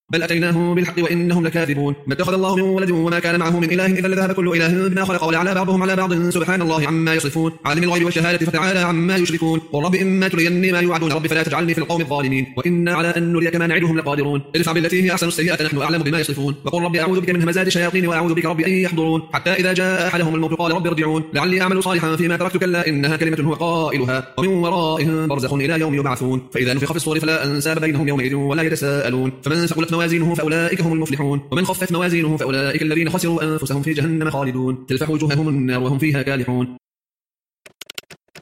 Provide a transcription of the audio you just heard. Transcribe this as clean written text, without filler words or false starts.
بل أتيناهم بالحق وإنهم لكاذبون ما اتخذ الله من ولد وما كان معه من إله إذا لذهب كل إله بما خلق ولعلى بعضهم على بعض سبحان الله عما يصفون عالم الغيب والشهادة فتعالى عما يشركون قل رب إما تريني ما يوعدون رب فلا تجعلني في القوم الظالمين وإنا على أن نريك ما نعدهم لقادرون ادفع بالتي هي أحسن السيئة نحن أعلم بما يصفون وقل رب أعوذ بك من همزات الشياطين وأعوذ بك رب أن يحضرون حتى إذا جاء أحدهم الموت قال رب ارجعون لعلي أعمل صالحا فيما تركت كلا إنها كلمة هو قائلها ومن ورائهم برزخ إلى يوم يبعثون فإذا نفخ في الصور فلا أنساب بينهم يومئذ ولا يتساءلون فمن ثقلت موازينه فأولئك هم المفلحون ومن خفت موازينه فأولئك الذين خسروا أنفسهم في جهنم خالدون تلفح وجوههم النار وهم فيها كالحون